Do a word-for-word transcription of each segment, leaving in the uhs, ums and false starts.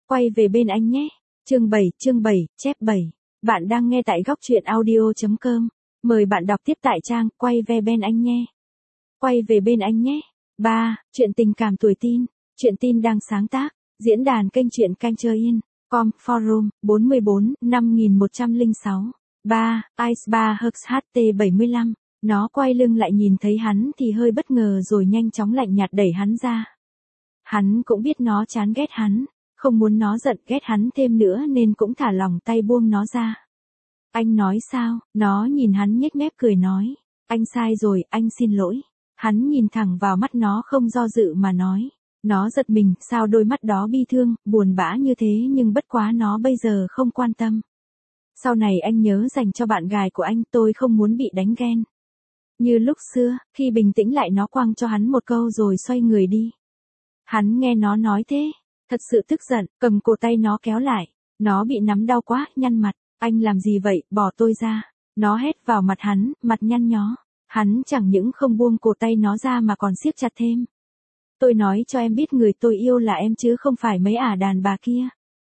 Quay về bên anh nhé. Chương bảy, chương bảy, chép bảy. Bạn đang nghe tại góc truyện audio chấm com. Mời bạn đọc tiếp tại trang Quay về bên anh nhé. Quay về bên anh nhé. ba. Chuyện tình cảm tuổi teen. Chuyện teen đang sáng tác. Diễn đàn kênh truyện Cancer In. Com, forum, bốn mươi bốn, năm nghìn một trăm lẻ sáu. ba. Ice Bar Hux hát tê bảy mươi lăm. Nó quay lưng lại nhìn thấy hắn thì hơi bất ngờ rồi nhanh chóng lạnh nhạt đẩy hắn ra. Hắn cũng biết nó chán ghét hắn, không muốn nó giận ghét hắn thêm nữa nên cũng thả lỏng tay buông nó ra. Anh nói sao? Nó nhìn hắn nhếch mép cười nói. Anh sai rồi, anh xin lỗi. Hắn nhìn thẳng vào mắt nó không do dự mà nói. Nó giật mình, sao đôi mắt đó bi thương, buồn bã như thế nhưng bất quá nó bây giờ không quan tâm. Sau này anh nhớ dành cho bạn gái của anh, tôi không muốn bị đánh ghen. Như lúc xưa, khi bình tĩnh lại nó quăng cho hắn một câu rồi xoay người đi. Hắn nghe nó nói thế, thật sự tức giận, cầm cổ tay nó kéo lại. Nó bị nắm đau quá, nhăn mặt. Anh làm gì vậy, bỏ tôi ra. Nó hét vào mặt hắn, mặt nhăn nhó. Hắn chẳng những không buông cổ tay nó ra mà còn siết chặt thêm. Tôi nói cho em biết người tôi yêu là em chứ không phải mấy ả đàn bà kia.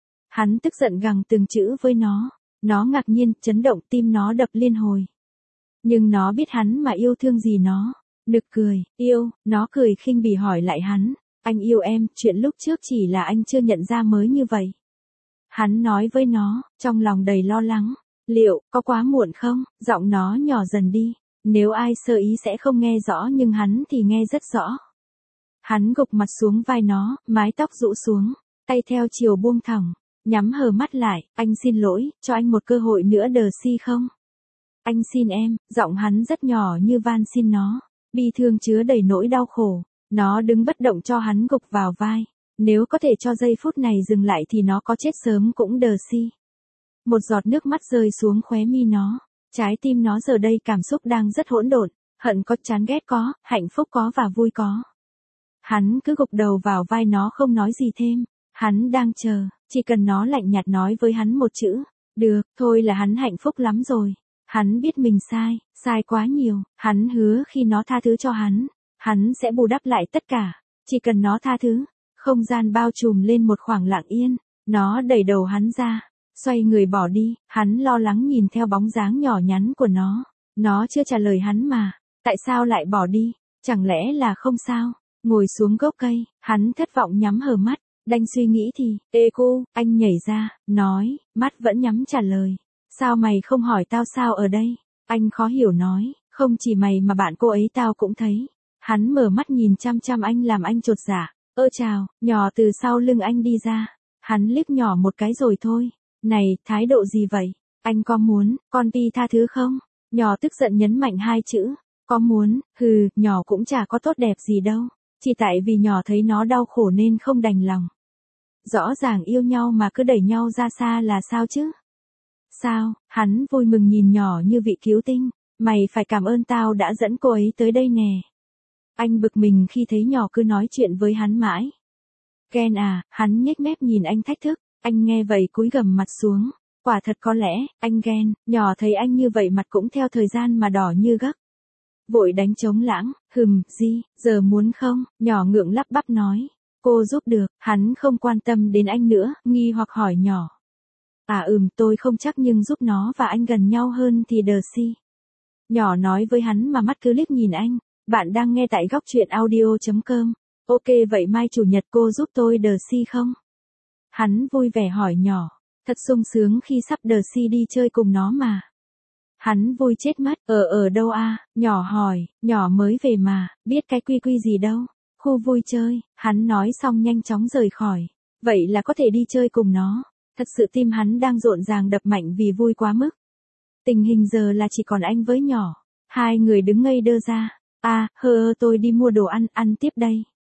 Hắn tức giận gằn từng chữ với nó. Nó ngạc nhiên, chấn động, tim nó đập liên hồi. Nhưng nó biết hắn mà yêu thương gì nó. Nực cười, yêu, nó cười khinh bỉ hỏi lại hắn. Anh yêu em, chuyện lúc trước chỉ là anh chưa nhận ra mới như vậy. Hắn nói với nó, trong lòng đầy lo lắng. Liệu, có quá muộn không? Giọng nó nhỏ dần đi. Nếu ai sơ ý sẽ không nghe rõ nhưng hắn thì nghe rất rõ. Hắn gục mặt xuống vai nó, mái tóc rũ xuống, tay theo chiều buông thõng, nhắm hờ mắt lại. Anh xin lỗi, cho anh một cơ hội nữa đờ si không? Anh xin em, giọng hắn rất nhỏ như van xin nó, bi thương chứa đầy nỗi đau khổ. Nó đứng bất động cho hắn gục vào vai. Nếu có thể cho giây phút này dừng lại thì nó có chết sớm cũng đờ si. Một giọt nước mắt rơi xuống khóe mi nó. Trái tim nó giờ đây cảm xúc đang rất hỗn độn. Hận có, chán ghét có, hạnh phúc có và vui có. Hắn cứ gục đầu vào vai nó không nói gì thêm. Hắn đang chờ, chỉ cần nó lạnh nhạt nói với hắn một chữ. Được, thôi là hắn hạnh phúc lắm rồi. Hắn biết mình sai, sai quá nhiều. Hắn hứa khi nó tha thứ cho hắn, hắn sẽ bù đắp lại tất cả. Chỉ cần nó tha thứ. Không gian bao trùm lên một khoảng lặng yên. Nó đẩy đầu hắn ra, xoay người bỏ đi. Hắn lo lắng nhìn theo bóng dáng nhỏ nhắn của nó. Nó chưa trả lời hắn mà. Tại sao lại bỏ đi? Chẳng lẽ là không sao? Ngồi xuống gốc cây, hắn thất vọng nhắm hờ mắt. Đành suy nghĩ thì, ê cô, anh nhảy ra, nói, mắt vẫn nhắm trả lời. Sao mày không hỏi tao sao ở đây? Anh khó hiểu nói, không chỉ mày mà bạn cô ấy tao cũng thấy. Hắn mở mắt nhìn chăm chăm anh làm anh chột dạ. Ơ chào, nhỏ từ sau lưng anh đi ra. Hắn liếc nhỏ một cái rồi thôi. Này, thái độ gì vậy? Anh có muốn, con Pi tha thứ không? Nhỏ tức giận nhấn mạnh hai chữ. Có muốn, hừ, nhỏ cũng chả có tốt đẹp gì đâu. Chỉ tại vì nhỏ thấy nó đau khổ nên không đành lòng. Rõ ràng yêu nhau mà cứ đẩy nhau ra xa là sao chứ? Sao? Hắn vui mừng nhìn nhỏ như vị cứu tinh. Mày phải cảm ơn tao đã dẫn cô ấy tới đây nè. Anh bực mình khi thấy nhỏ cứ nói chuyện với hắn mãi. Ghen à? Hắn nhếch mép nhìn anh thách thức. Anh nghe vậy cúi gằm mặt xuống. Quả thật có lẽ, anh ghen. Nhỏ thấy anh như vậy mặt cũng theo thời gian mà đỏ như gấc. Vội đánh trống lãng. Hừm, gì, giờ muốn không? Nhỏ ngượng lắp bắp nói. Cô giúp được. Hắn không quan tâm đến anh nữa, nghi hoặc hỏi nhỏ. À ừm, tôi không chắc nhưng giúp nó và anh gần nhau hơn thì đờ si. Nhỏ nói với hắn mà mắt cứ liếc nhìn anh. Bạn đang nghe tại góc truyện audio chấm com. Ok vậy mai chủ nhật cô giúp tôi đờ si không? Hắn vui vẻ hỏi nhỏ. Thật sung sướng khi sắp đờ si đi chơi cùng nó mà. Hắn vui chết mất. Ở ở đâu a? Nhỏ hỏi. Nhỏ mới về mà, biết cái quy quy gì đâu. Khu vui chơi. Hắn nói xong nhanh chóng rời khỏi. Vậy là có thể đi chơi cùng nó. Thật sự tim hắn đang rộn ràng đập mạnh vì vui quá mức. Tình hình giờ là chỉ còn anh với nhỏ. Hai người đứng ngây đơ ra. À, hơ tôi đi mua đồ ăn, ăn tiếp đây.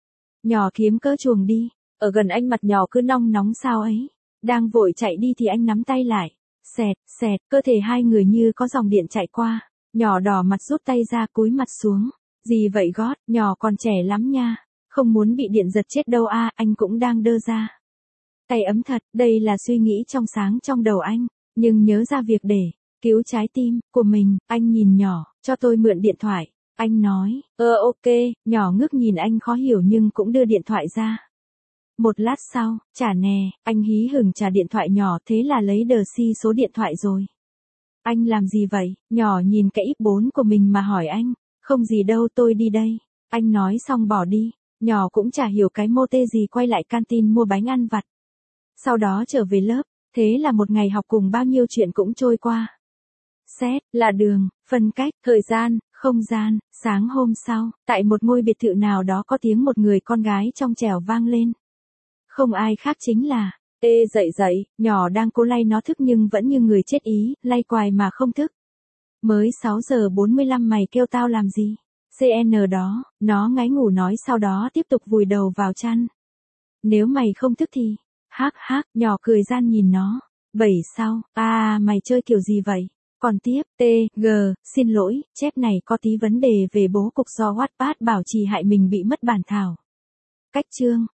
Nhỏ kiếm cớ chuồng đi. Ở gần anh mặt nhỏ cứ nong nóng sao ấy. Đang vội chạy đi thì anh nắm tay lại. Xẹt, xẹt, cơ thể hai người như có dòng điện chạy qua. Nhỏ đỏ mặt rút tay ra cúi mặt xuống. Gì vậy gót, nhỏ còn trẻ lắm nha. Không muốn bị điện giật chết đâu a, anh cũng đang đơ ra. Tay ấm thật, đây là suy nghĩ trong sáng trong đầu anh. Nhưng nhớ ra việc để cứu trái tim của mình, anh nhìn nhỏ, cho tôi mượn điện thoại. Anh nói, ơ ok, nhỏ ngước nhìn anh khó hiểu nhưng cũng đưa điện thoại ra. Một lát sau, trả nè, anh hí hửng trả điện thoại nhỏ thế là lấy đờ si số điện thoại rồi. Anh làm gì vậy? Nhỏ nhìn cái íp bốn của mình mà hỏi anh. Không gì đâu tôi đi đây. Anh nói xong bỏ đi. Nhỏ cũng chả hiểu cái mô tê gì quay lại canteen mua bánh ăn vặt. Sau đó trở về lớp. Thế là một ngày học cùng bao nhiêu chuyện cũng trôi qua. Xét, là đường, phân cách, thời gian, không gian. Sáng hôm sau, tại một ngôi biệt thự nào đó có tiếng một người con gái trong trẻo vang lên. Không ai khác chính là, ê dậy dậy, nhỏ đang cố lay nó thức nhưng vẫn như người chết ý, lay quài mà không thức. Mới sáu giờ bốn mươi lăm mày kêu tao làm gì? xê en đó, nó ngáy ngủ nói sau đó tiếp tục vùi đầu vào chăn. Nếu mày không thức thì, hác hác, nhỏ cười gian nhìn nó. Bảy sau, à mày chơi kiểu gì vậy? Còn tiếp, T, G, xin lỗi, chép này có tí vấn đề về bố cục do Wattpad bảo trì hại mình bị mất bản thảo. Cách chương.